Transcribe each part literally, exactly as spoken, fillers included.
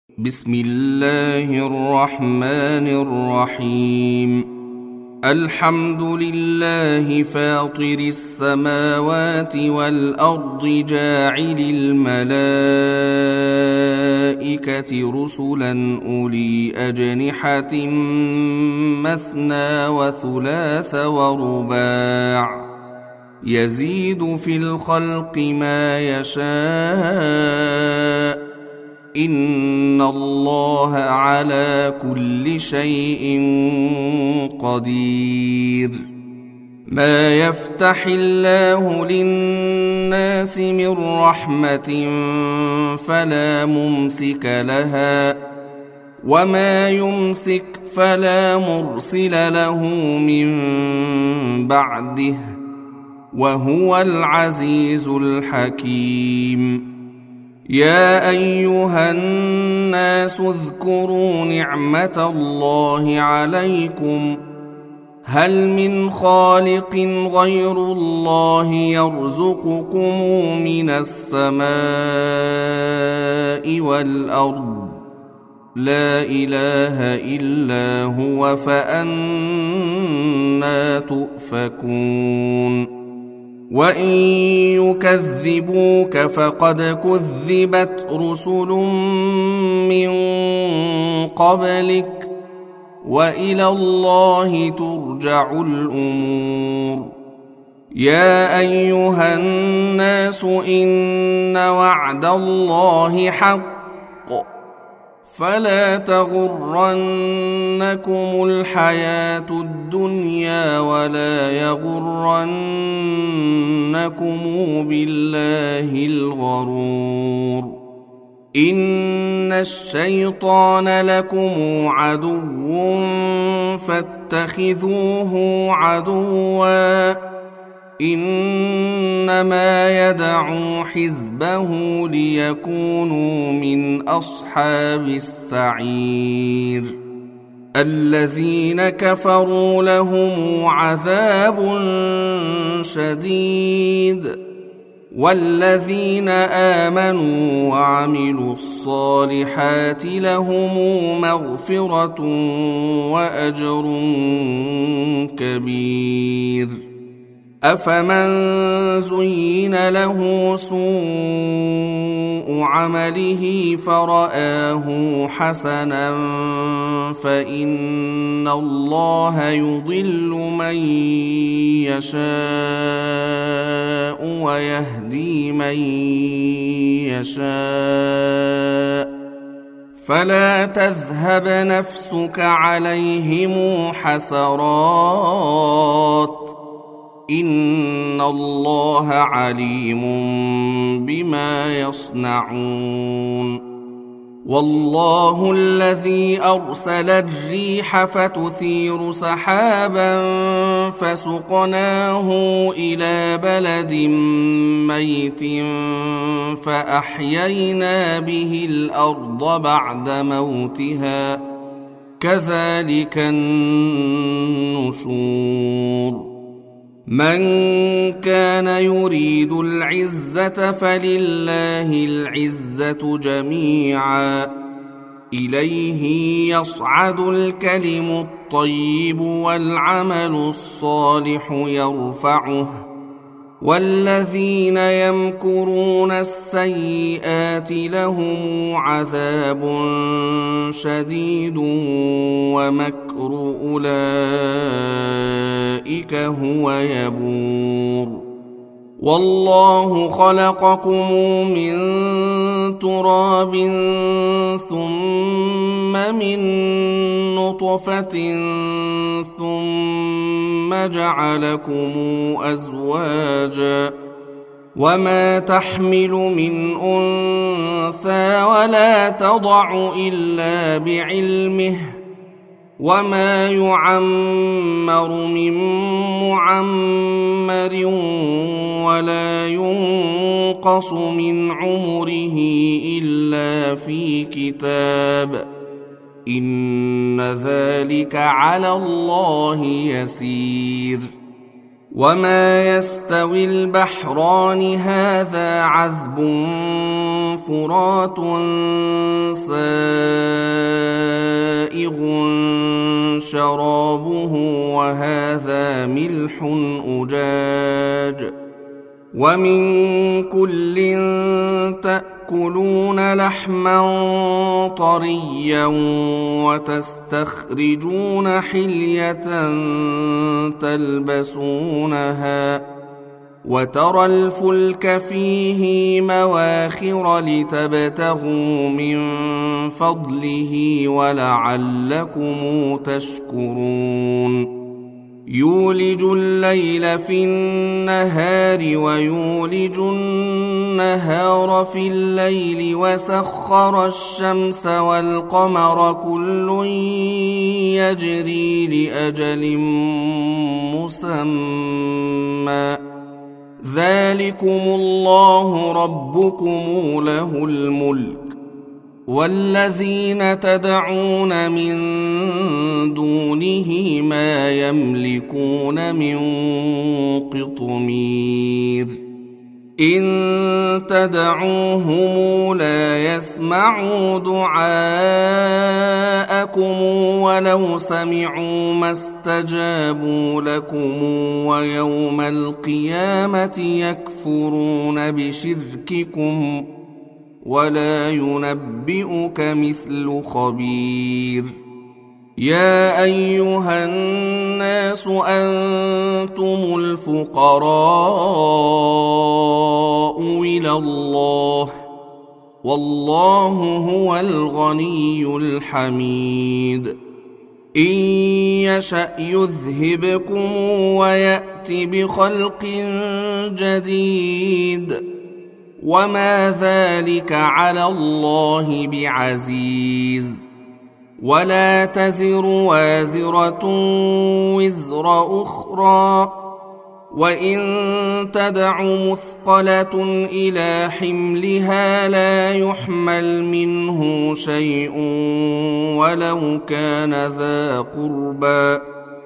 بسم الله الرحمن الرحيم. الحمد لله فاطر السماوات والأرض جاعل الملائكة رسلا أولي أجنحة مثنى وثلاث ورباع يزيد في الخلق ما يشاء إن الله على كل شيء قدير. ما يفتح الله للناس من رحمة فلا ممسك لها وما يمسك فلا مرسل له من بعده وهو العزيز الحكيم. يا أيها الناس اذكروا نعمة الله عليكم هل من خالق غير الله يرزقكم من السماء والأرض لا إله إلا هو فأنى تؤفكون. وإن يكذبوك فقد كذبت رسل من قبلك وإلى الله ترجع الأمور. يا أيها الناس إن وعد الله حق فلا تغرنكم الحياة الدنيا ولا يغرنكم بالله الغرور. إن الشيطان لكم عدو فاتخذوه عدوا إنما يدعو حزبه ليكونوا من أصحاب السعير. الذين كفروا لهم عذاب شديد والذين آمنوا وعملوا الصالحات لهم مغفرة وأجر كبير. أفمن زين له سوء عمله فرآه حسنا فإن الله يضل من يشاء ويهدي من يشاء فلا تذهب نفسك عليهم حسرات إن الله عليم بما يصنعون. والله الذي أرسل الريح فتثير سحابا فسقناه إلى بلد ميت فأحيينا به الأرض بعد موتها كذلك النشور. من كان يريد العزة فلله العزة جميعا إليه يصعد الكلم الطيب والعمل الصالح يرفعه والذين يمكرون السيئات لهم عذاب شديد ومكر أولئك هو يبور. والله خلقكم من تراب ثم من نطفة ثم جعلكم أزواجا وما تحمل من أنثى ولا تضع إلا بعلمه وما يعمر من معمر ولا ينقص من عمره إلا في كتاب إن ذلك على الله يسير. وما يستوي البحران هذا عذب فرات سائغ شرابه وهذا ملح أجاج ومن كل تأكلون لحما طريا وتستخرجون حلية تلبسونها وترى الفلك فيه مواخر لتبتغوا من فضله ولعلكم تشكرون يولج الليل في النهار ويولج النهار في الليل وسخر الشمس والقمر كل يجري لأجل مسمى ذلكم الله ربكم له الملك والذين تدعون من دونه ما يملكون من قطمير إن تدعوهم لا يسمعوا دعاءكم ولو سمعوا ما استجابوا لكم ويوم القيامة يكفرون بشرككم ولا ينبئك مثل خبير يا أيها الناس أنتم الفقراء إلى الله والله هو الغني الحميد إن يشأ يذهبكم ويأت بخلق جديد وما ذلك على الله بعزيز ولا تزر وازرة وزر أخرى وإن تدع مثقلة إلى حملها لا يحمل منه شيء ولو كان ذا قربى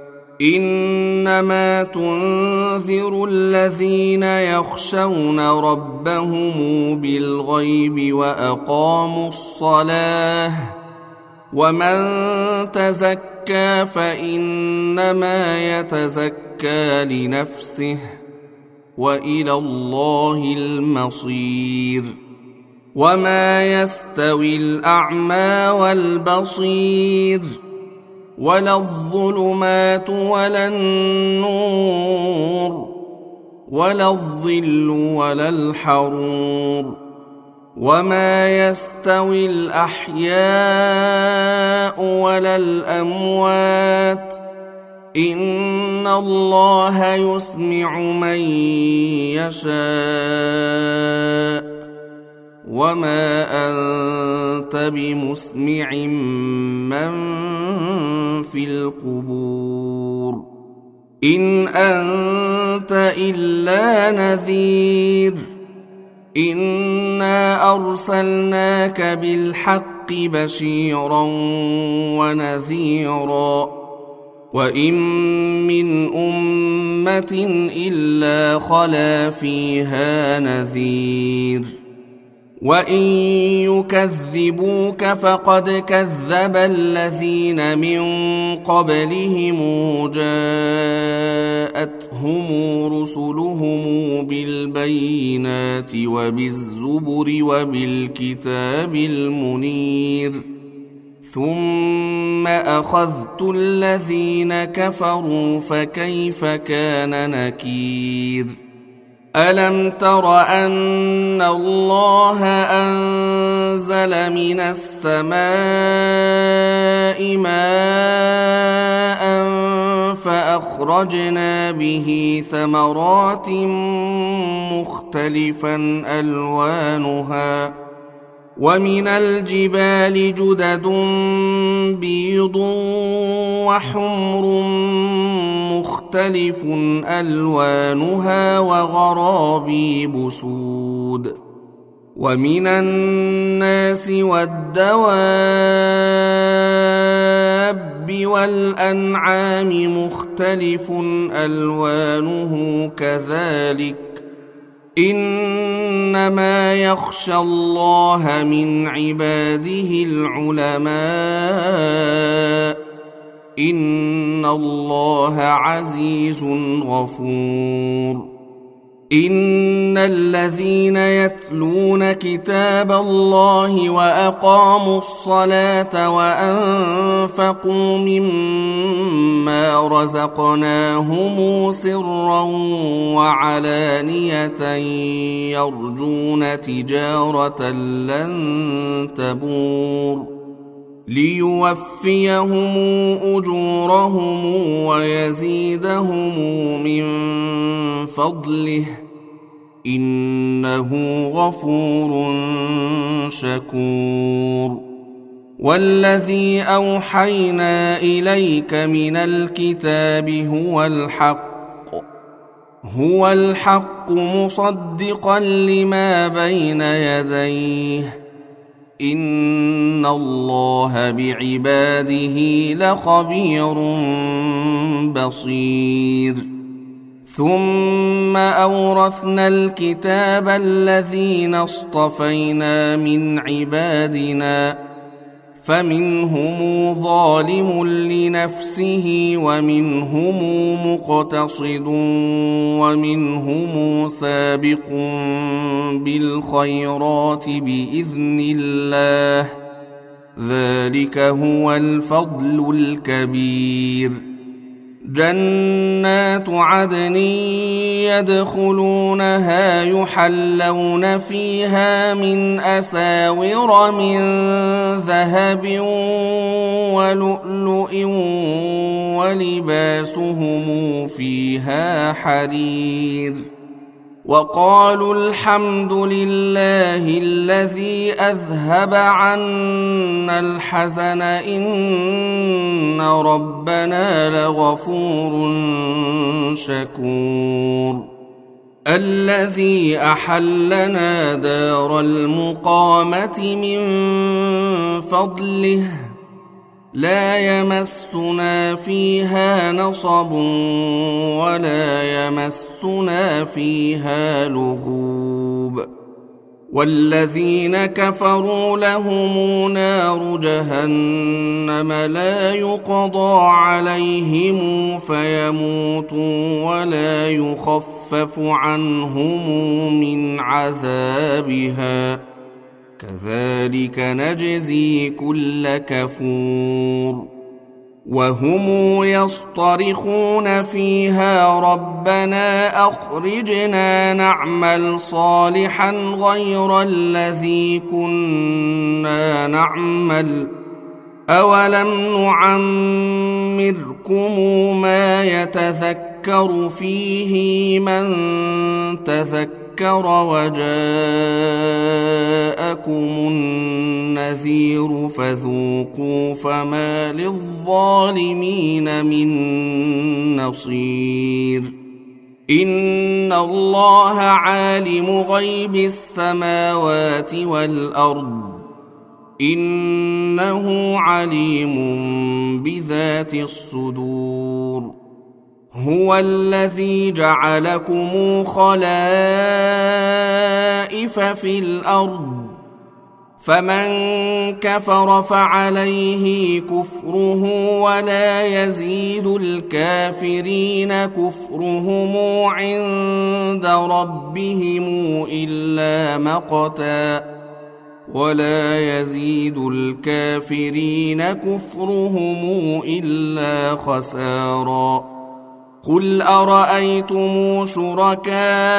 إنما تنذر الذين يخشون ربهم بالغيب وأقاموا الصلاة ومن تزكى فإنما يتزكى لنفسه وإلى الله المصير وما يستوي الأعمى والبصير ولا الظلمات ولا النور ولا الظل ولا الحرور وما يستوي الأحياء ولا الأموات إن الله يسمع من يشاء وما أنت بمسمع من في القبور إن أنت إلا نذير إنا أرسلناك بالحق بشيرا ونذيرا وإن من أمة إلا خلا فيها نذير وإن يكذبوك فقد كذب الذين من قبلهم جاءتهم رسلهم بالبينات وبالزبر وبالكتاب المنير ثم أخذت الذين كفروا فكيف كان نكير ألم تر أن الله أنزل من السماء ماء فأخرجنا به ثمرات مختلفا ألوانها ومن الجبال جدد بيض وحمر مختلف ألوانها وغرابيب سود ومن الناس والدواب والأنعام مختلف ألوانه كذلك إنما يخشى الله من عباده العلماء إن الله عزيز غفور. إن الذين يتلون كتاب الله وأقاموا الصلاة وأنفقوا مما رزقناهم سرا وعلانية يرجون تجارة لن تبور ليوفيهم أجورهم ويزيدهم من فضله إنه غفور شكور. والذي أوحينا إليك من الكتاب هو الحق هو الحق مصدقا لما بين يديه إن الله بعباده لخبير بصير. ثم أورثنا الكتاب الذين اصطفينا من عبادنا فمنهم ظالم لنفسه ومنهم مقتصد ومنهم سابق بالخيرات بإذن الله ذلك هو الفضل الكبير. جنات عدن يدخلونها يحلون فيها من أساور من ذهب ولؤلؤ ولباسهم فيها حرير. وقالوا الحمد لله الذي أذهب عنا الحزن إن ربنا لغفور شكور. الذي أحلنا دار المقامة من فضله لا يمسنا فيها نصب ولا يمسنا فيها لغوب. والذين كفروا لهم نار جهنم لا يقضى عليهم فيموتوا ولا يخفف عنهم من عذابها كذلك نجزي كل كفور. وهم يصطرخون فيها ربنا أخرجنا نعمل صالحا غير الذي كنا نعمل أولم نعمركم ما يتذكر فيه من تذكر وجاءكم النذير فذوقوا فما للظالمين من نصير. إن الله عالم غيب السماوات والأرض إنه عليم بذات الصدور. هو الذي جعلكم خلائف في الأرض فمن كفر فعليه كفره ولا يزيد الكافرين كفرهم عند ربهم إلا مقتا ولا يزيد الكافرين كفرهم إلا خسارا. قل أرأيتم شركاءكم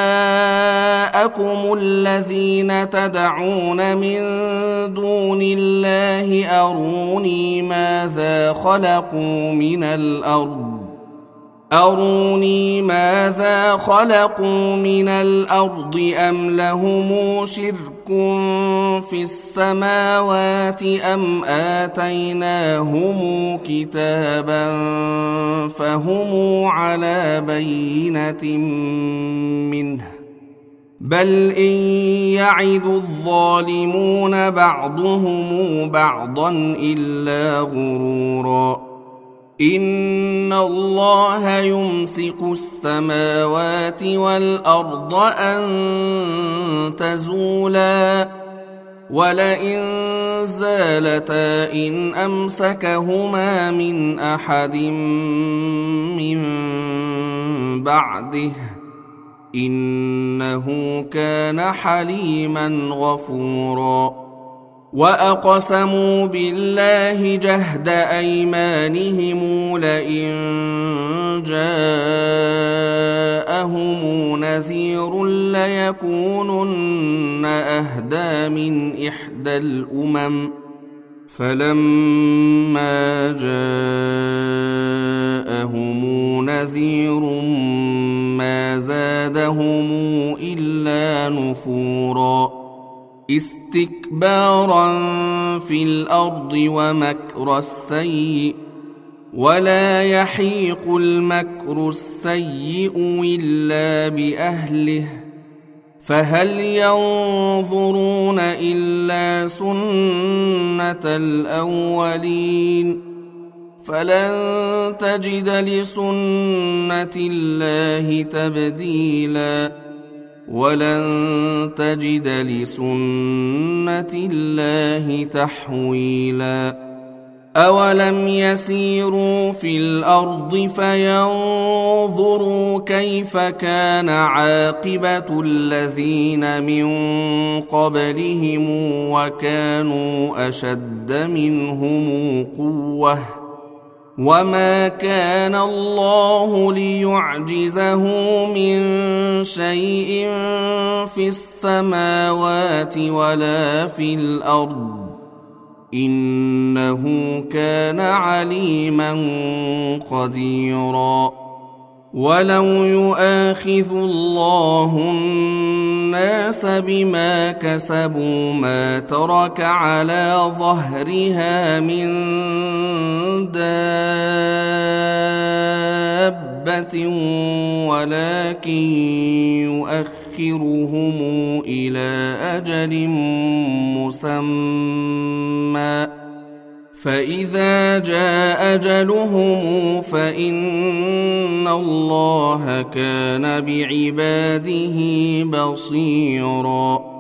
الذين تدعون من دون الله أروني ماذا خلقوا من الأرض أروني ماذا خلقوا من الأرض أم لهم شرك في السماوات أم آتيناهم كتابا فهم على بينة منه بل إن يعد الظالمون بعضهم بعضا إلا غرورا. إن الله يمسك السماوات والأرض أن تزولا ولئن زالتا إن أمسكهما من أحد من بعده إنه كان حليما غفورا وأقسموا بالله جهد أيمانهم لئن جاءهم نذير ليكونن أهدى من إحدى الأمم فلما جاءهم نذير ما زادهم إلا نفورا استكبارا في الأرض ومكر السيء ولا يحيق المكر السيء إلا بأهله فهل ينظرون إلا سنة الأولين فلن تجد لسنة الله تبديلا ولن تجد لسنة الله تحويلا أولم يسيروا في الأرض فينظروا كيف كان عاقبة الذين من قبلهم وكانوا أشد منهم قوة وما كان الله ليعجزه من شيء في السماوات ولا في الأرض إنه كان عليما قديرا ولو يؤاخذ الله الناس بما كسبوا ما ترك على ظهرها من دابة ولكن يؤخرهم إلى أجل مسمى فإذا جاء أجلهم فإن الله كان بعباده بصيراً